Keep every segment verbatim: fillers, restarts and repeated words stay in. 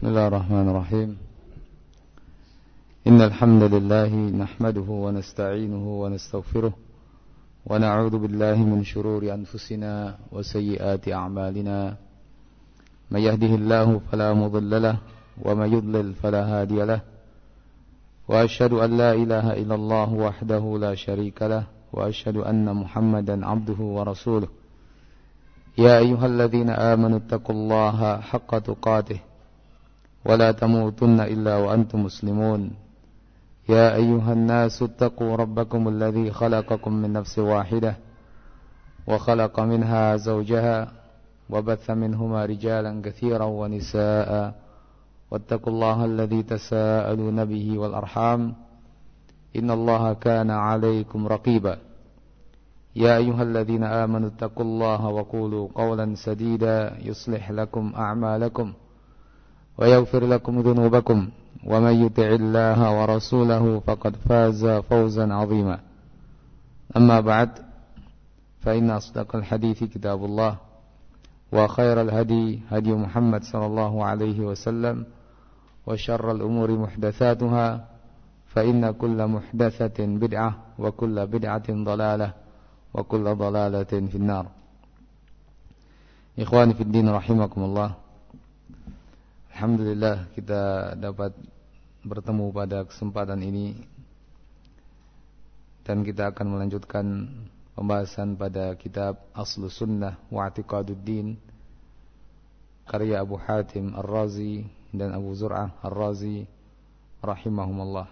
Bismillahirrahmanirrahim. Innal hamdalillah nahmaduhu wa nasta'inuhu wa nastaghfiruh wa na'udzu billahi min shururi anfusina wa sayyiati a'malina. May yahdihillahu fala mudilla lahu wa may yudlil fala hadiya lahu. Wa asyhadu an la ilaha illallah wahdahu la syarika lahu wa asyhadu anna Muhammadan 'abduhu wa rasuluh. Ya ayyuhalladzina amanu taqullaha haqqa tuqatih wa la tamutunna illa wa antum muslimun. يا أيها الناس اتقوا ربكم الذي خلقكم من نفس واحدة وخلق منها زوجها وبث منهما رجالا كثيرا ونساء واتقوا الله الذي تساءلون به والأرحام إن الله كان عليكم رقيبا يا أيها الذين آمنوا اتقوا الله وقولوا قولا سديدا يصلح لكم أعمالكم ويغفر لكم ذنوبكم ومن يطع الله ورسوله فقد فاز فوزا عظيما. أما بعد فإن أصدق الحديث كتاب الله وخير الهدي هدي محمد صلى الله عليه وسلم وشر الأمور محدثاتها فإن كل محدثة بدعة وكل بدعة ضلالة وكل ضلالة في النار. Ikhwani fi din rahimakumullah. Alhamdulillah kita dapat bertemu pada kesempatan ini dan kita akan melanjutkan pembahasan pada kitab Aslus Sunnah wa I'tiqaduddin karya Abu Hatim Ar-Razi dan Abu Zur'ah Ar-Razi rahimahumullah.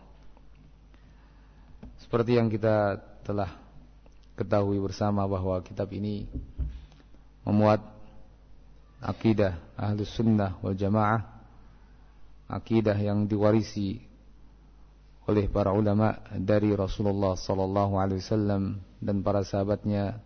Seperti yang kita telah ketahui bersama bahwa kitab ini memuat akidah Ahlus Sunnah wal Jamaah, akidah yang diwarisi oleh para ulama dari Rasulullah sallallahu alaihi wasallam dan para sahabatnya,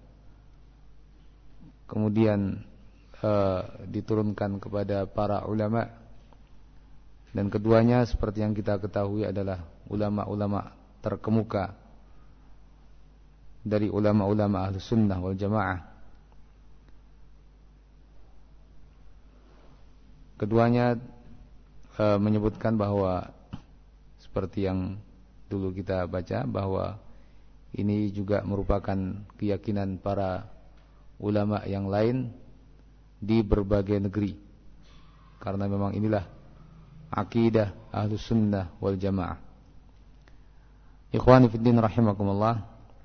kemudian uh, diturunkan kepada para ulama, dan keduanya seperti yang kita ketahui adalah ulama-ulama terkemuka dari ulama-ulama Ahlus Sunnah wal Jamaah. Keduanya e, menyebutkan bahwa seperti yang dulu kita baca, bahwa ini juga merupakan keyakinan para ulama yang lain di berbagai negeri, karena memang inilah akidah Ahlus Sunnah wal Jamaah. Ikhwani fiddin rahimakumullah,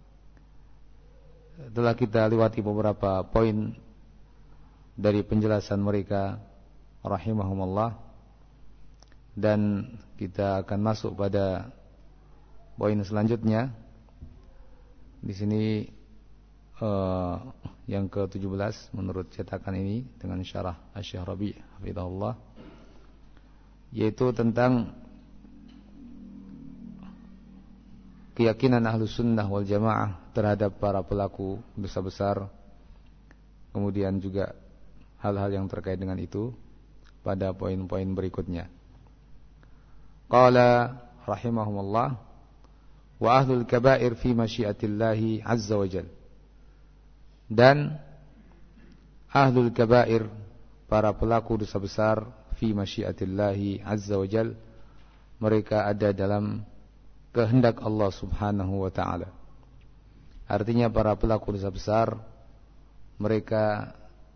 telah kita lewati beberapa poin dari penjelasan mereka rahimahumullah, dan kita akan masuk pada poin selanjutnya. Di sini uh, yang ke tujuh belas menurut cetakan ini dengan syarah Asy-Syaikh Rabi' hafizahullah, yaitu tentang keyakinan Ahlus Sunnah wal Jamaah terhadap para pelaku dosa besar, kemudian juga hal-hal yang terkait dengan itu pada poin-poin berikutnya. Qala rahimahumullah wa ahlul kaba'ir fi masyiatillahi azza wa jal. Dan ahlul kaba'ir, para pelaku dosa besar, fi masyiatillahi azza wa jal, mereka ada dalam kehendak Allah subhanahu wa ta'ala. Artinya para pelaku dosa besar mereka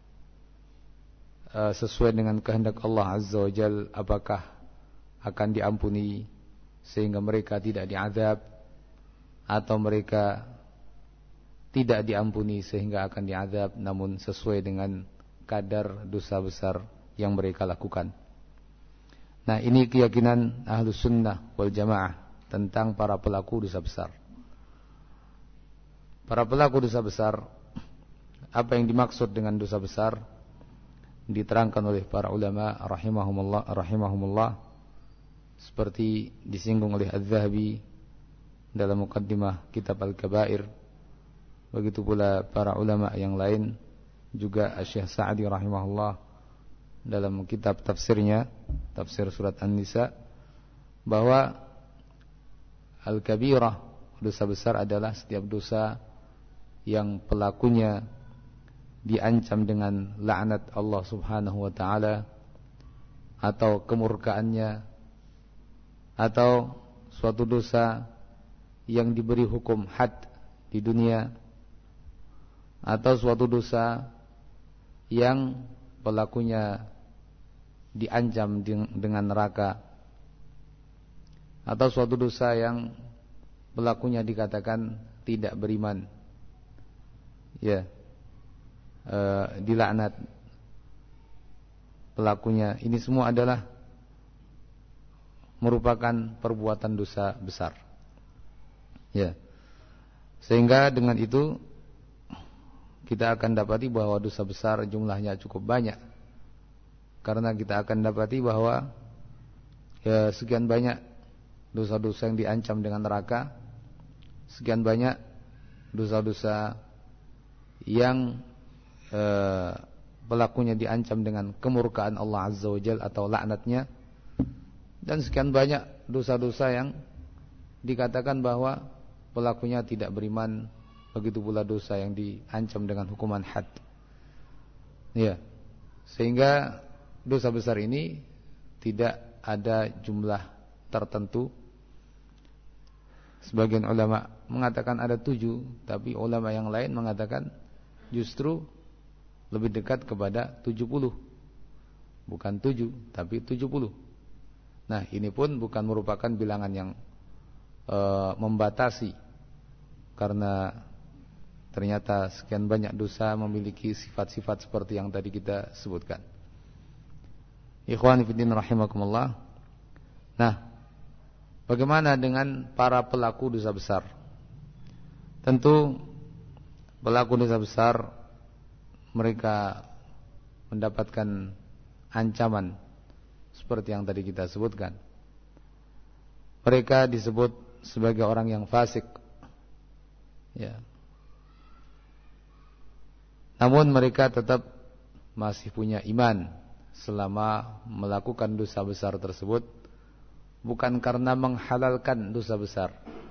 sesuai dengan kehendak Allah azza wa jal, apakah akan diampuni sehingga mereka tidak diazab, atau mereka tidak diampuni sehingga akan diazab namun sesuai dengan kadar dosa besar yang mereka lakukan. Nah, ini keyakinan Ahlus Sunnah wal Jamaah tentang para pelaku dosa besar. Para pelaku dosa besar, apa yang dimaksud dengan dosa besar diterangkan oleh para ulama rahimahumullah rahimahumullah seperti disinggung oleh Az-Zahabi dalam muqaddimah kitab Al-Kabair. Begitu pula para ulama yang lain, juga Asy-Syaikh Sa'di rahimahullah dalam kitab tafsirnya, tafsir surat An-Nisa, bahwa Al-Kabirah, dosa besar, adalah setiap dosa yang pelakunya diancam dengan laknat Allah subhanahu wa ta'ala atau kemurkaannya, atau suatu dosa yang diberi hukum had di dunia, atau suatu dosa yang pelakunya diancam dengan neraka, atau suatu dosa yang pelakunya dikatakan tidak beriman, ya, e, dilaknat pelakunya. Ini semua adalah merupakan perbuatan dosa besar, ya. Sehingga dengan itu kita akan dapati bahwa dosa besar jumlahnya cukup banyak, karena kita akan dapati bahwa ya, sekian banyak dosa-dosa yang diancam dengan neraka, sekian banyak dosa-dosa yang eh, pelakunya diancam dengan kemurkaan Allah Azza wa Jalla atau laknatnya, dan sekian banyak dosa-dosa yang dikatakan bahwa pelakunya tidak beriman, begitu pula dosa yang diancam dengan hukuman had. Ya, sehingga dosa besar ini tidak ada jumlah tertentu. Sebagian ulama mengatakan ada tujuh, tapi ulama yang lain mengatakan justru lebih dekat kepada tujuh puluh. Bukan tujuh, tapi tujuh puluh. Nah, ini pun bukan merupakan bilangan yang e, membatasi, karena ternyata sekian banyak dosa memiliki sifat-sifat seperti yang tadi kita sebutkan. Ikhwani fiddin rahimakumullah. Nah, bagaimana dengan para pelaku dosa besar? Tentu pelaku dosa besar mereka mendapatkan ancaman seperti yang tadi kita sebutkan. Mereka disebut sebagai orang yang fasik, ya. Namun mereka tetap masih punya iman selama melakukan dosa besar tersebut, bukan karena menghalalkan dosa besar.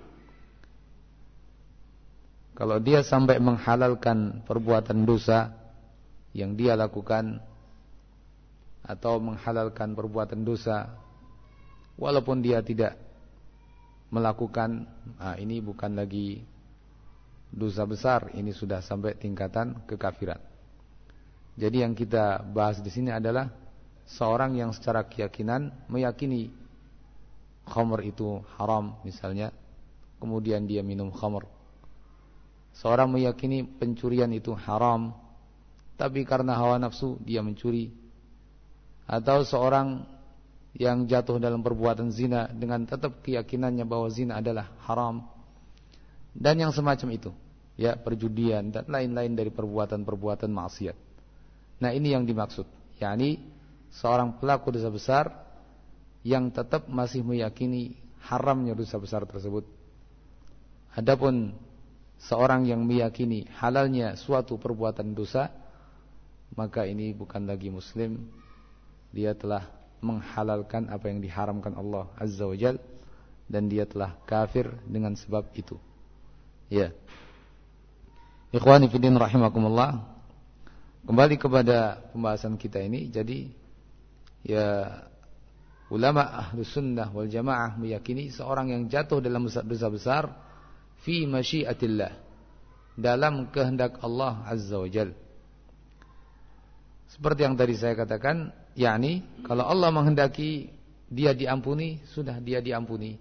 Kalau dia sampai menghalalkan perbuatan dosa yang dia lakukan, atau menghalalkan perbuatan dosa walaupun dia tidak melakukan, nah ini bukan lagi dosa besar, ini sudah sampai tingkatan kekafiran. Jadi yang kita bahas di sini adalah seorang yang secara keyakinan meyakini khamr itu haram misalnya, kemudian dia minum khamr. Seorang meyakini pencurian itu haram, tapi karena hawa nafsu dia mencuri. Atau seorang yang jatuh dalam perbuatan zina dengan tetap keyakinannya bahwa zina adalah haram, dan yang semacam itu, ya, perjudian dan lain-lain dari perbuatan-perbuatan maksiat. Nah, ini yang dimaksud, yakni seorang pelaku dosa besar yang tetap masih meyakini haramnya dosa besar tersebut. Adapun seorang yang meyakini halalnya suatu perbuatan dosa, maka ini bukan lagi muslim. Dia telah menghalalkan apa yang diharamkan Allah Azza wa Jal, dan dia telah kafir dengan sebab itu. Ya. Ikhwani fiddin rahimakumullah. Kembali kepada pembahasan kita ini. Jadi ya, ulama Ahlus Sunnah wal Jamaah meyakini seorang yang jatuh dalam dosa besar fi masyiatillah, dalam kehendak Allah Azza wa Jal. Seperti yang tadi saya katakan, yakni kalau Allah menghendaki dia diampuni, sudah dia diampuni,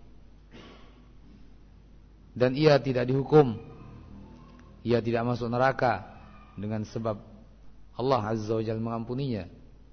dan ia tidak dihukum, ia tidak masuk neraka dengan sebab Allah Azza wa Jalla mengampuninya.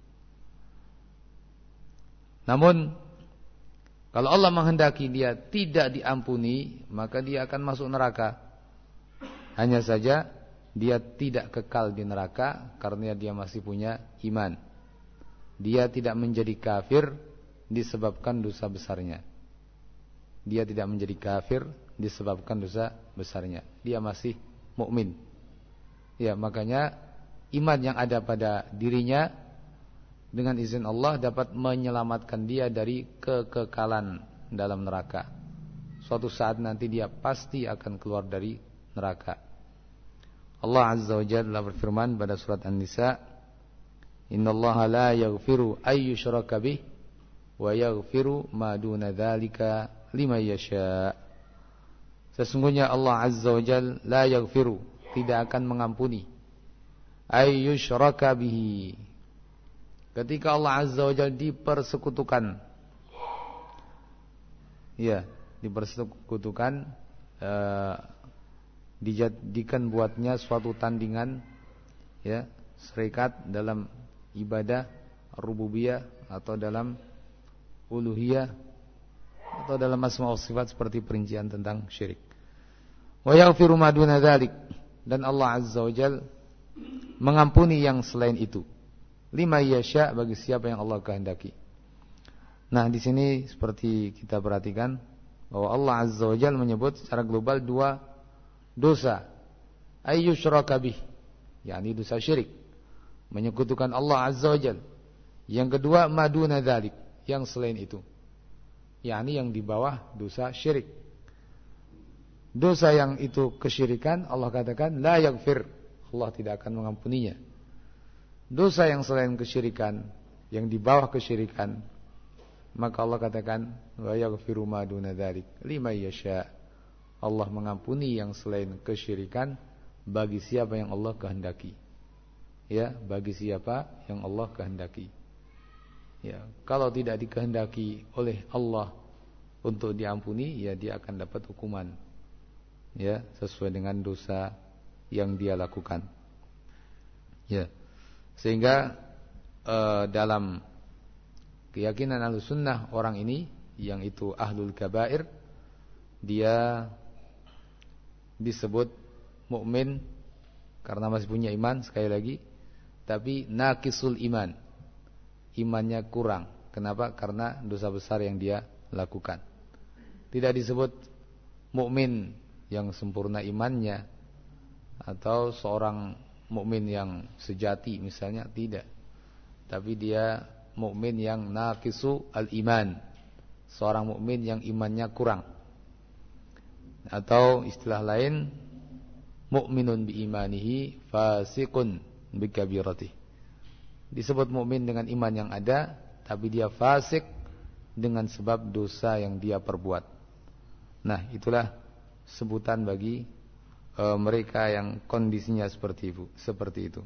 Namun kalau Allah menghendaki dia tidak diampuni, maka dia akan masuk neraka. Hanya saja dia tidak kekal di neraka karena dia masih punya iman. Dia tidak menjadi kafir disebabkan dosa besarnya. Dia tidak menjadi kafir disebabkan dosa besarnya. Dia masih mukmin. Ya, makanya iman yang ada pada dirinya dengan izin Allah dapat menyelamatkan dia dari kekekalan dalam neraka. Suatu saat nanti dia pasti akan keluar dari neraka. Allah Azza wa Jalla berfirman pada surat An-Nisa, Innallaha la yaghfiru ay yushraka bih wa yaghfiru ma duna dzalika liman yasha. Sesungguhnya Allah Azza wa Jalla la yaghfiru, tidak akan mengampuni, ay yushraka bihi, ketika Allah Azza wa Jalla dipersekutukan. Ya, dipersekutukan, uh, dijadikan buatnya suatu tandingan, ya, serikat dalam ibadah rububiyah atau dalam uluhiyah atau dalam asma wa sifat seperti perincian tentang syirik. Wa yaghfiru ma duna dzalik, dan Allah Azza wa Jalla mengampuni yang selain itu. Lima yasha, bagi siapa yang Allah kehendaki. Nah, di sini seperti kita perhatikan bahwa Allah Azza wa Jalla menyebut secara global dua dosa. Ayyusyraka bih, yakni dosa syirik, menyekutukan Allah Azza wa Jalla. Yang kedua, maduna dzalik, yang selain itu, yakni yang di bawah dosa syirik. Dosa yang itu kesyirikan, Allah katakan la yaghfir, Allah tidak akan mengampuninya. Dosa yang selain kesyirikan, yang di bawah kesyirikan, maka Allah katakan wa yaghfiru ma duna dzalik liman yasha, Allah mengampuni yang selain kesyirikan bagi siapa yang Allah kehendaki. Ya, bagi siapa yang Allah kehendaki. Ya, kalau tidak dikehendaki oleh Allah untuk diampuni, ya dia akan dapat hukuman, ya, sesuai dengan dosa yang dia lakukan. Ya, sehingga uh, dalam keyakinan Ahlussunnah, orang ini yang itu ahlul kabair, dia disebut mukmin karena masih punya iman, sekali lagi, tapi naqisul iman, imannya kurang. Kenapa? Karena dosa besar yang dia lakukan. Tidak disebut mukmin yang sempurna imannya atau seorang mukmin yang sejati misalnya, tidak. Tapi dia mukmin yang naqisu al-iman, seorang mukmin yang imannya kurang. Atau istilah lain, mukminun bi imanihi fasiqun bi kabiratihi. Disebut mukmin dengan iman yang ada, tapi dia fasik dengan sebab dosa yang dia perbuat. Nah, itulah sebutan bagi e, mereka yang kondisinya seperti itu, seperti itu.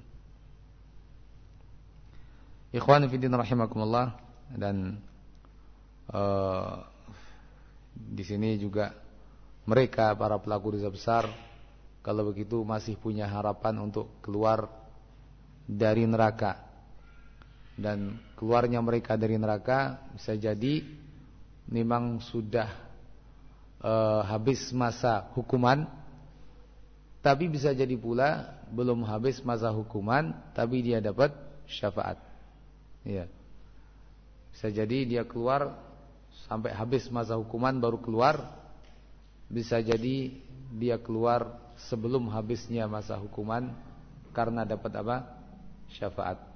Ikhwan fillah rahimakumullah, dan e, di sini juga mereka para pelaku dosa besar, kalau begitu masih punya harapan untuk keluar dari neraka. Dan keluarnya mereka dari neraka bisa jadi memang sudah e, habis masa hukuman, tapi bisa jadi pula belum habis masa hukuman, tapi dia dapat syafaat. Ya, bisa jadi dia keluar sampai habis masa hukuman baru keluar. Bisa jadi dia keluar sebelum habisnya masa hukuman karena dapat apa? Syafaat.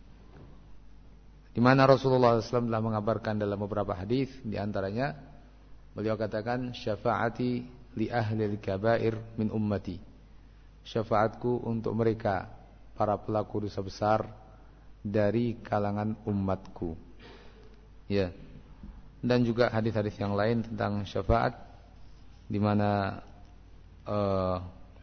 Di mana Rasulullah shallallahu alaihi wasallam telah mengabarkan dalam beberapa hadis, di antaranya beliau katakan, syafaati li ahli al-kabair min ummati, syafaatku untuk mereka para pelaku dosa besar dari kalangan umatku. Ya. Dan juga hadis-hadis yang lain tentang syafaat, di mana uh,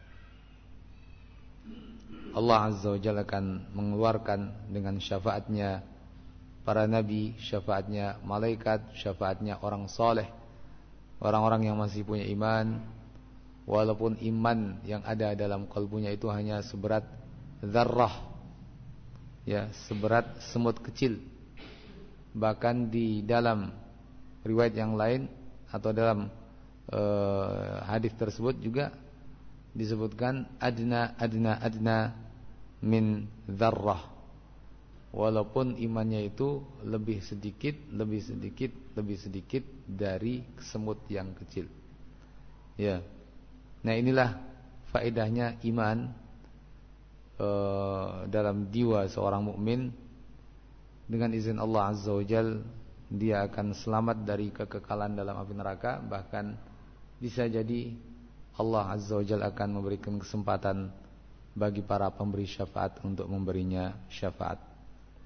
Allah Azza wa Jalla akan mengeluarkan dengan syafaatnya para nabi, syafaatnya malaikat, syafaatnya orang soleh, orang-orang yang masih punya iman, walaupun iman yang ada dalam kalbunya itu hanya seberat dzarrah, ya, seberat semut kecil. Bahkan di dalam riwayat yang lain atau dalam uh, hadis tersebut juga disebutkan adna adna adna min dzarrah. Walaupun imannya itu lebih sedikit, lebih sedikit, lebih sedikit dari semut yang kecil. Ya. Nah, inilah faedahnya iman e, dalam jiwa seorang mukmin. Dengan izin Allah Azza wa Jalla, dia akan selamat dari kekekalan dalam api neraka. Bahkan bisa jadi Allah Azza wa Jalla akan memberikan kesempatan bagi para pemberi syafaat untuk memberinya syafaat.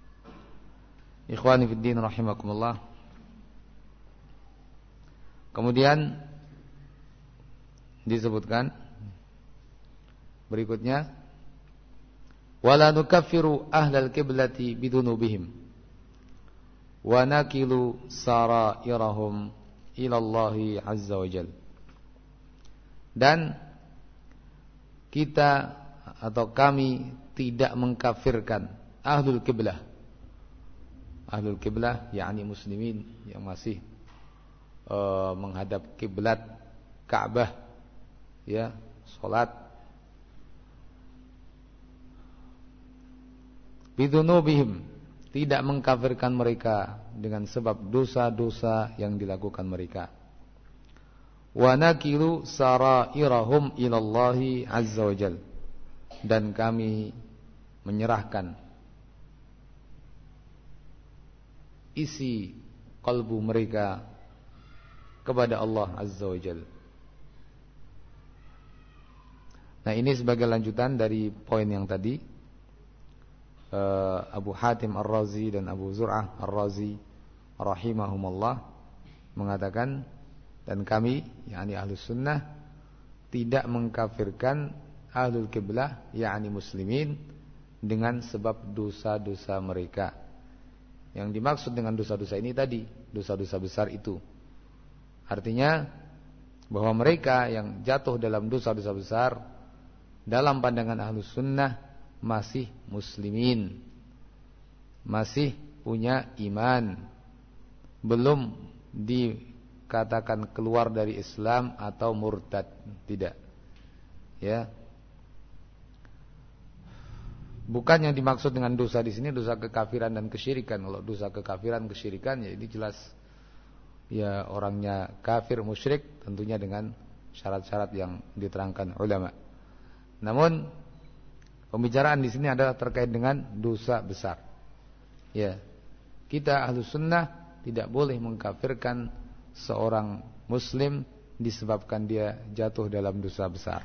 Ikhwani fid din rahimakumullah. Kemudian disebutkan berikutnya, wala nukaffiru ahlal qiblati bidunubihim wa nakilu sarairahum ila Allahi azza wa jalla. Dan kita atau kami tidak mengkafirkan ahlul qiblah. Ahlul qiblah yakni muslimin yang masih uh, menghadap kiblat Ka'bah, ya, salat. Bidunubihim, tidak mengkafirkan mereka dengan sebab dosa-dosa yang dilakukan mereka. Wa nakilu sarairahum ilallahi azza wa jal, dan kami menyerahkan isi kalbu mereka kepada Allah azza wa jal. Nah, ini sebagai lanjutan dari poin yang tadi, uh, Abu Hatim Ar-Razi dan Abu Zur'ah Ar-Razi rahimahumullah mengatakan, dan kami, yakni Ahlus Sunnah, tidak mengkafirkan Ahlul Qiblah, yakni muslimin, dengan sebab dosa-dosa mereka. Yang dimaksud dengan dosa-dosa ini tadi, dosa-dosa besar itu. Artinya bahwa mereka yang jatuh dalam dosa-dosa besar, dalam pandangan Ahlus Sunnah masih muslimin, masih punya iman, belum dikatakan keluar dari Islam atau murtad, tidak. Ya. Bukan yang dimaksud dengan dosa di sini dosa kekafiran dan kesyirikan. Kalau dosa kekafiran, kesyirikan, ya ini jelas, ya orangnya kafir, musyrik, tentunya dengan syarat-syarat yang diterangkan ulama. Namun pembicaraan di sini adalah terkait dengan dosa besar. Ya, kita Ahlus Sunnah tidak boleh mengkafirkan seorang muslim disebabkan dia jatuh dalam dosa besar.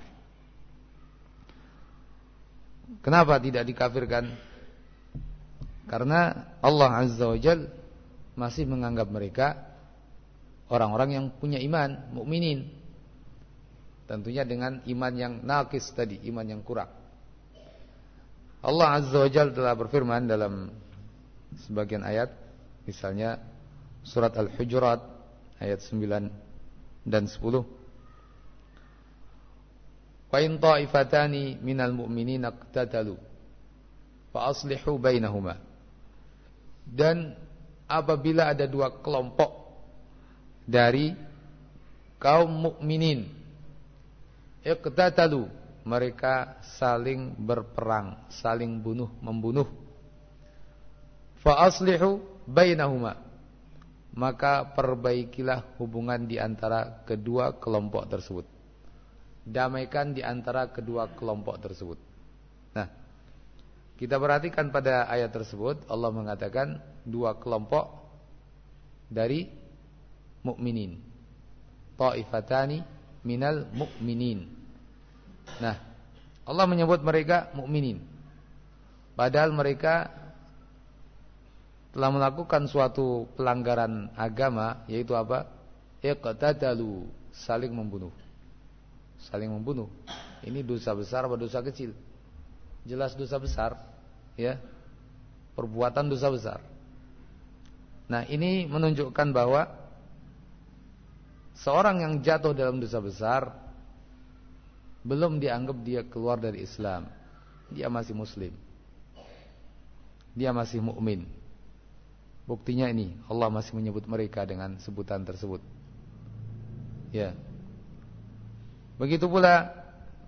Kenapa tidak dikafirkan? Karena Allah Azza wa Jal masih menganggap mereka orang-orang yang punya iman, mukminin. Tentunya dengan iman yang naqis tadi, iman yang kurang. Allah Azza wa Jalla telah berfirman dalam sebagian ayat, misalnya surat Al-Hujurat ayat sembilan dan sepuluh. Wa in ta'ifatani minal mu'minina iqtatalu fa aslihu bainahuma. Dan apabila ada dua kelompok dari kaum mukminin, iqtatalu, mereka saling berperang, saling bunuh membunuh. Fa aslihu bainahuma, maka perbaikilah hubungan di antara kedua kelompok tersebut. Damaikan di antara kedua kelompok tersebut. Nah, kita perhatikan pada ayat tersebut, Allah mengatakan dua kelompok dari mukminin. Ta'ifatani minal mukminin. Nah, Allah menyebut mereka mukminin, padahal mereka telah melakukan suatu pelanggaran agama, yaitu apa? Iqtatalu, saling membunuh. Saling membunuh. Ini dosa besar atau dosa kecil? Jelas dosa besar, ya. Perbuatan dosa besar. Nah, ini menunjukkan bahwa seorang yang jatuh dalam dosa besar belum dianggap dia keluar dari Islam. Dia masih muslim, dia masih mukmin. Buktinya ini, Allah masih menyebut mereka dengan sebutan tersebut. Ya. Begitu pula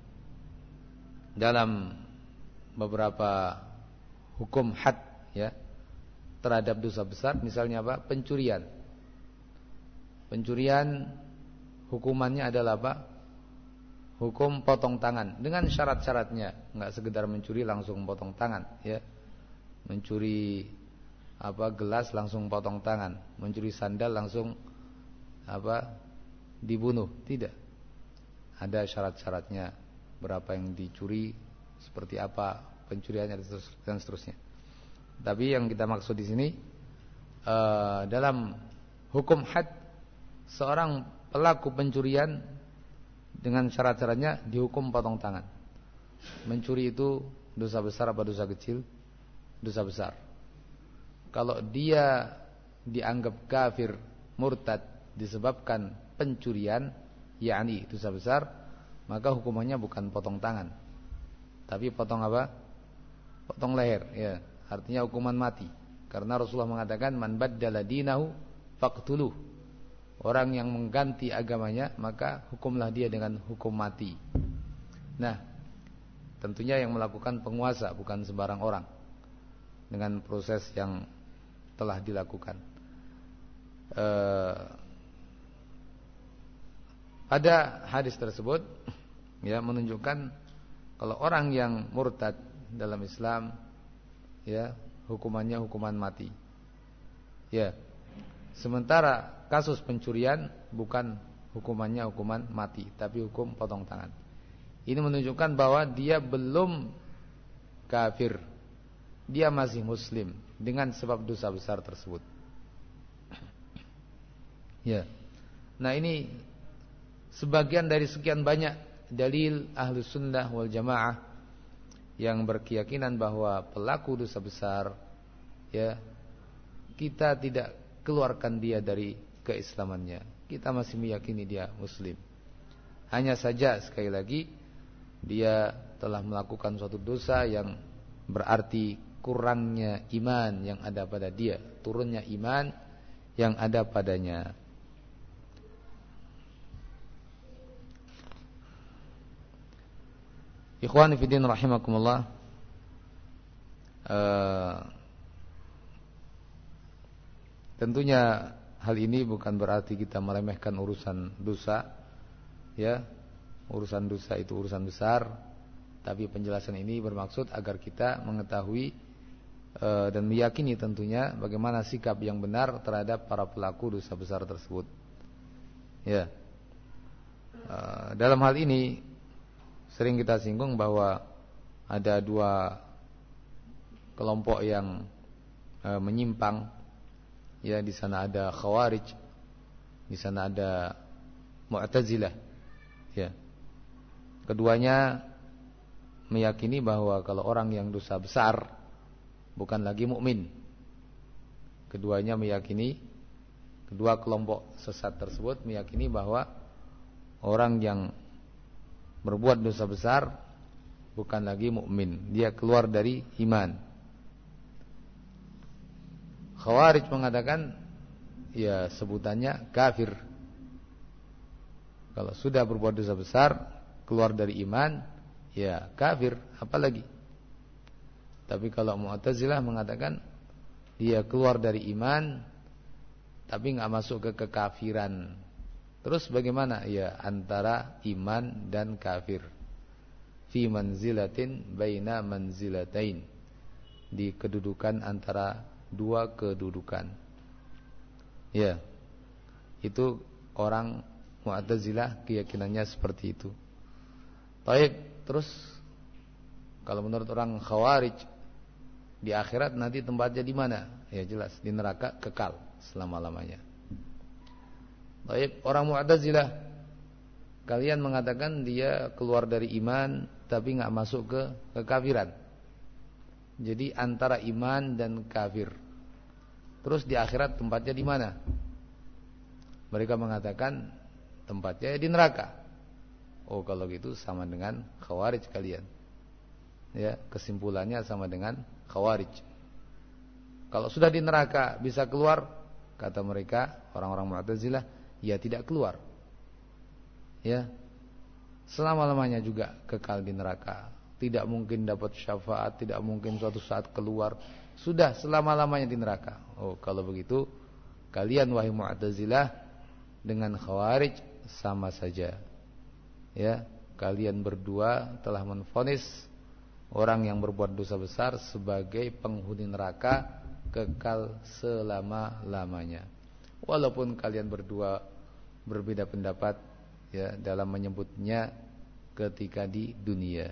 dalam beberapa hukum had, ya, terhadap dosa besar, misalnya apa? Pencurian. Pencurian hukumannya adalah apa? Hukum potong tangan dengan syarat-syaratnya. Enggak sekedar mencuri langsung potong tangan, ya. Mencuri apa gelas langsung potong tangan, mencuri sandal langsung apa dibunuh, tidak. Ada syarat-syaratnya, berapa yang dicuri, seperti apa pencuriannya dan seterusnya. Tapi yang kita maksud di sini uh, dalam hukum had, seorang pelaku pencurian dengan syarat-syaratnya dihukum potong tangan. Mencuri itu dosa besar apa dosa kecil? Dosa besar. Kalau dia dianggap kafir, murtad disebabkan pencurian, yakni dosa besar, maka hukumannya bukan potong tangan, tapi potong apa? Potong leher, ya. Artinya hukuman mati. Karena Rasulullah mengatakan man baddala dinahu faqtuluh. Orang yang mengganti agamanya, maka hukumlah dia dengan hukum mati. Nah, tentunya yang melakukan penguasa, bukan sembarang orang, dengan proses yang telah dilakukan. Eh, ada hadis tersebut ya menunjukkan kalau orang yang murtad dalam Islam, ya, hukumannya hukuman mati. Ya. Sementara kasus pencurian bukan hukumannya hukuman mati, tapi hukum potong tangan. Ini menunjukkan bahwa dia belum kafir. Dia masih muslim dengan sebab dosa besar tersebut. Ya. Nah, ini sebagian dari sekian banyak dalil Ahlus Sunnah wal Jamaah yang berkeyakinan bahwa pelaku dosa besar, ya, kita tidak keluarkan dia dari keislamannya. Kita masih meyakini dia muslim. Hanya saja sekali lagi dia telah melakukan suatu dosa yang berarti kurangnya iman yang ada pada dia, turunnya iman yang ada padanya. Ikhwani fiddin rahimakumullah. Uh, tentunya hal ini bukan berarti kita meremehkan urusan dosa, ya. Urusan dosa itu urusan besar, tapi penjelasan ini bermaksud agar kita mengetahui uh, dan meyakini tentunya bagaimana sikap yang benar terhadap para pelaku dosa besar tersebut. Ya. Uh, dalam hal ini sering kita singgung bahwa ada dua kelompok yang e, menyimpang. Ya, di sana ada Khawarij, di sana ada Mu'tazilah. Ya. Keduanya meyakini bahwa kalau orang yang dosa besar bukan lagi mukmin. Keduanya meyakini, kedua kelompok sesat tersebut meyakini bahwa orang yang berbuat dosa besar bukan lagi mukmin, dia keluar dari iman. Khawarij mengatakan, ya sebutannya kafir. Kalau sudah berbuat dosa besar, keluar dari iman, ya kafir, apalagi. Tapi kalau Mu'tazilah mengatakan dia keluar dari iman, tapi nggak masuk ke kekafiran. Terus bagaimana? Ya antara iman dan kafir. Fi manzilatin baina manzilatain. Di kedudukan antara dua kedudukan. Ya. Itu orang Mu'tazilah keyakinannya seperti itu. Baik, terus kalau menurut orang Khawarij di akhirat nanti tempatnya di mana? Ya jelas di neraka kekal selama-lamanya. Baik, orang Mu'tazilah kalian mengatakan dia keluar dari iman tapi enggak masuk ke kekafiran. Jadi antara iman dan kafir. Terus di akhirat tempatnya di mana? Mereka mengatakan tempatnya di neraka. Oh, kalau gitu sama dengan Khawarij kalian. Ya, kesimpulannya sama dengan Khawarij. Kalau sudah di neraka bisa keluar, kata mereka orang-orang Mu'tazilah, ya tidak keluar. Ya. Selama-lamanya juga kekal di neraka. Tidak mungkin dapat syafaat, tidak mungkin suatu saat keluar. Sudah selama-lamanya di neraka. Oh, kalau begitu kalian wahai Mu'tazilah dengan Khawarij sama saja. Ya, kalian berdua telah menvonis orang yang berbuat dosa besar sebagai penghuni neraka kekal selama-lamanya. Walaupun kalian berdua berbeda pendapat ya dalam menyebutnya ketika di dunia.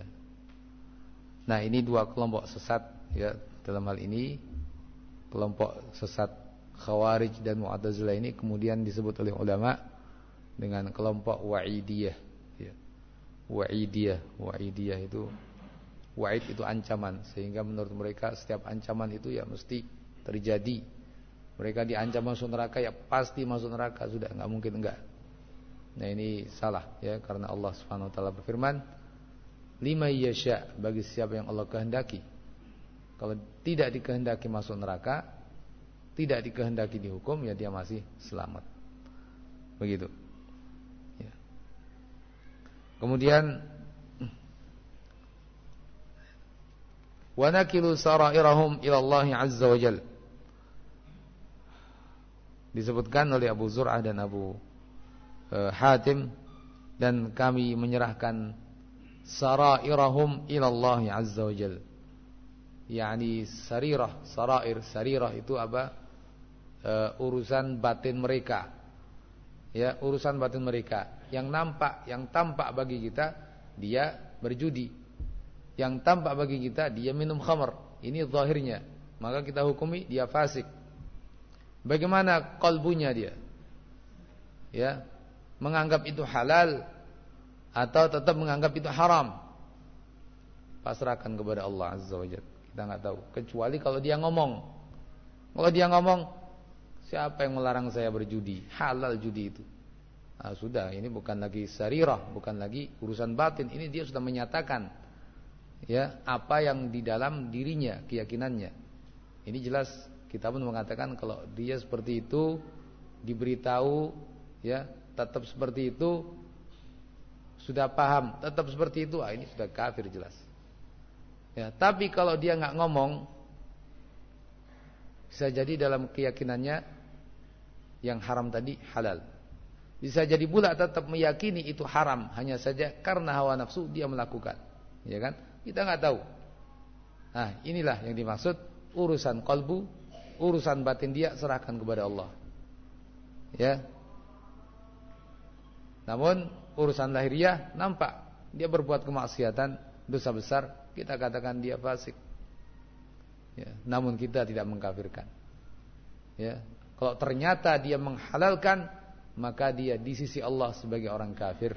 Nah, ini dua kelompok sesat ya dalam hal ini kelompok sesat Khawarij dan Mu'tazilah ini kemudian disebut oleh ulama dengan kelompok Wa'idiyah, ya. Wa'idiyah, Wa'idiyah itu wa'id itu ancaman, sehingga menurut mereka setiap ancaman itu ya mesti terjadi. Mereka diancam masuk neraka ya pasti masuk neraka, sudah enggak mungkin enggak. Nah, ini salah ya, karena Allah Subhanahu wa taala berfirman, "Liman yasha", bagi siapa yang Allah kehendaki. Kalau tidak dikehendaki masuk neraka, tidak dikehendaki dihukum, ya dia masih selamat. Begitu. Ya. Kemudian wa nakilu sarairahum ila Allah azza wa jalla. Disebutkan oleh Abu Zur'ah dan Abu uh, Hatim, dan kami menyerahkan sarairahum ila Allah azza wa jalla. Yani sarirah, sarair, sarirah itu apa? Uh, urusan batin mereka. Ya, urusan batin mereka. Yang nampak, yang tampak bagi kita dia berjudi. Yang tampak bagi kita dia minum khamr. Ini zahirnya. Maka kita hukumi dia fasik. Bagaimana kalbunya dia? Ya, menganggap itu halal atau tetap menganggap itu haram? Pasrahkan kepada Allah azza wa jalla. Kita enggak tahu, kecuali kalau dia ngomong. Kalau dia ngomong, siapa yang melarang saya berjudi? Halal judi itu. Nah, sudah, ini bukan lagi sarirah, bukan lagi urusan batin. Ini dia sudah menyatakan ya apa yang di dalam dirinya, keyakinannya. Ini jelas kita pun mengatakan kalau dia seperti itu diberitahu ya tetap seperti itu, sudah paham tetap seperti itu, ah, ini sudah kafir jelas. Ya, tapi kalau dia nggak ngomong, bisa jadi dalam keyakinannya yang haram tadi halal. Bisa jadi pula tetap meyakini itu haram, hanya saja karena hawa nafsu dia melakukan. Ya kan? Kita nggak tahu. Nah, inilah yang dimaksud urusan kalbu, urusan batin dia serahkan kepada Allah. Ya. Namun urusan lahiriah nampak dia berbuat kemaksiatan, dosa besar, kita katakan dia fasik. Ya, namun kita tidak mengkafirkan. Ya. Kalau ternyata dia menghalalkan, maka dia di sisi Allah sebagai orang kafir.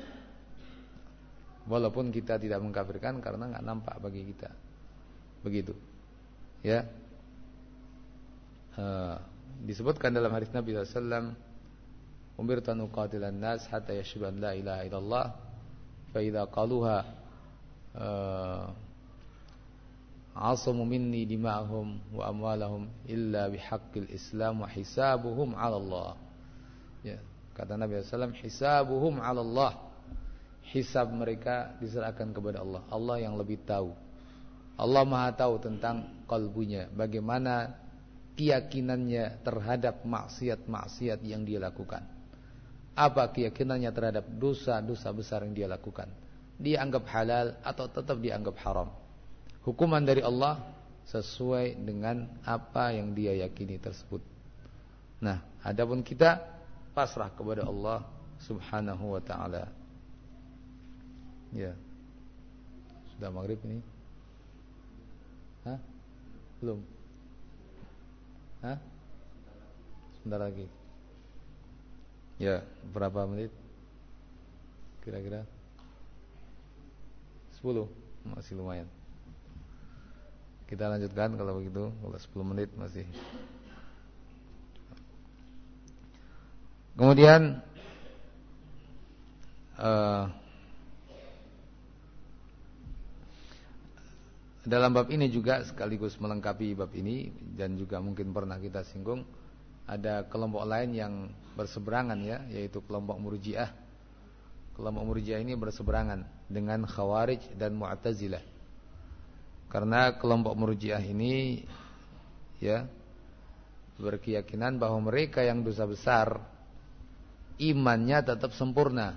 Walaupun kita tidak mengkafirkan karena enggak nampak bagi kita. Begitu. Ya. Uh, disebutkan dalam hadis Nabi sallallahu alaihi wasallam, "Umirtu an uqatilan nas hatta yashhadu an la ilaha illallah, fa idza qaluha uh, asamu minni dima'ahum wa amwalahum illa bihaqqil Islam wa hisabuhum 'ala Allah." Ya, kata Nabi sallallahu alaihi wasallam, hisabuhum 'ala Allah. Hisab mereka diserahkan kepada Allah. Allah yang lebih tahu. Allah Maha tahu tentang kalbunya, bagaimana keyakinannya terhadap maksiat-maksiat yang dia lakukan. Apa keyakinannya terhadap dosa-dosa besar yang dia lakukan? Dia anggap halal atau tetap dianggap haram? Hukuman dari Allah sesuai dengan apa yang dia yakini tersebut. Nah, adapun kita pasrah kepada Allah Subhanahu wa taala. Ya. Sudah maghrib ini? Hah? Belum? Hah? Sebentar lagi. Ya, berapa menit? Kira-kira sepuluh, masih lumayan. Kita lanjutkan kalau begitu. Kalau sepuluh menit masih. Kemudian uh, dalam bab ini juga sekaligus melengkapi bab ini, dan juga mungkin pernah kita singgung, ada kelompok lain yang berseberangan ya, yaitu kelompok Murji'ah. Kelompok Murji'ah ini berseberangan dengan Khawarij dan Mu'tazilah. Karena kelompok Murji'ah ini ya berkeyakinan bahwa mereka yang dosa besar imannya tetap sempurna,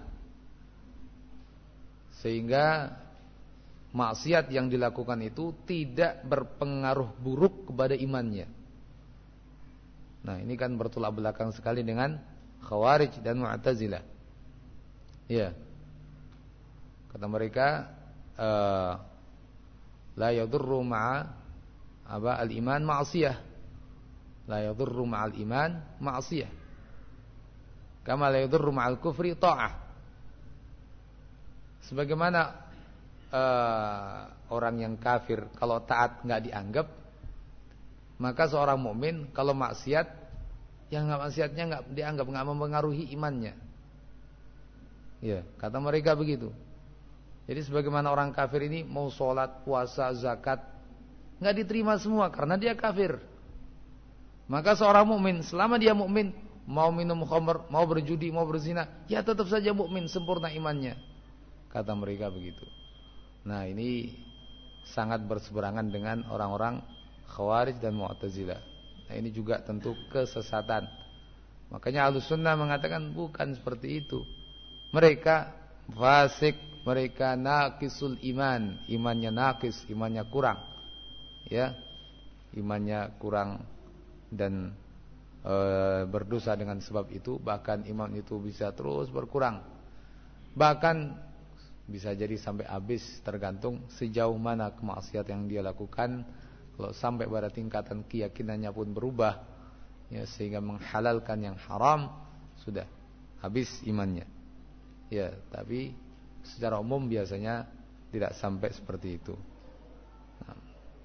sehingga maksiat yang dilakukan itu tidak berpengaruh buruk kepada imannya. Nah, ini kan bertolak belakang sekali dengan Khawarij dan Mu'tazilah. Ya. Kata mereka, uh, la yadurru ma'a apa al-iman ma'siyah. la yadurru ma'al iman ma'siyah. Kama la yadurru ma'al kufri ta'ah. Sebagaimana uh, orang yang kafir kalau taat enggak dianggap, maka seorang mukmin kalau maksiat, yang enggak maksiatnya enggak dianggap, enggak mempengaruhi imannya. Ya, kata mereka begitu. Jadi sebagaimana orang kafir ini mau sholat, puasa, zakat, enggak diterima semua karena dia kafir. Maka seorang mukmin selama dia mukmin, mau minum khamr, mau berjudi, mau berzina, ya tetap saja mukmin, sempurna imannya. Kata mereka begitu. Nah, ini sangat berseberangan dengan orang-orang Khawarij dan Mu'tazilah. Nah, ini juga tentu kesesatan. Makanya Ahlussunnah mengatakan bukan seperti itu. Mereka fasik, mereka naqisul iman, imannya naqis, imannya kurang. Ya. Imannya kurang dan e, berdosa dengan sebab itu, bahkan iman itu bisa terus berkurang. Bahkan bisa jadi sampai habis, tergantung sejauh mana kemaksiatan yang dia lakukan. Kalau sampai pada tingkatan keyakinannya pun berubah, ya, sehingga menghalalkan yang haram, sudah habis imannya. Ya, tapi secara umum biasanya tidak sampai seperti itu. Nah.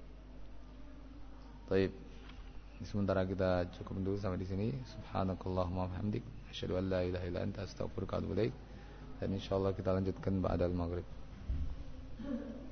Baik. Sementara kita cukup dulu sampai di sini. Subhanakallahumma wa bihamdik, asyhadu an la ilaha illa anta, astaghfiruka wa atubu ilaik. Dan insyaallah kita lanjutkan ba'dal maghrib.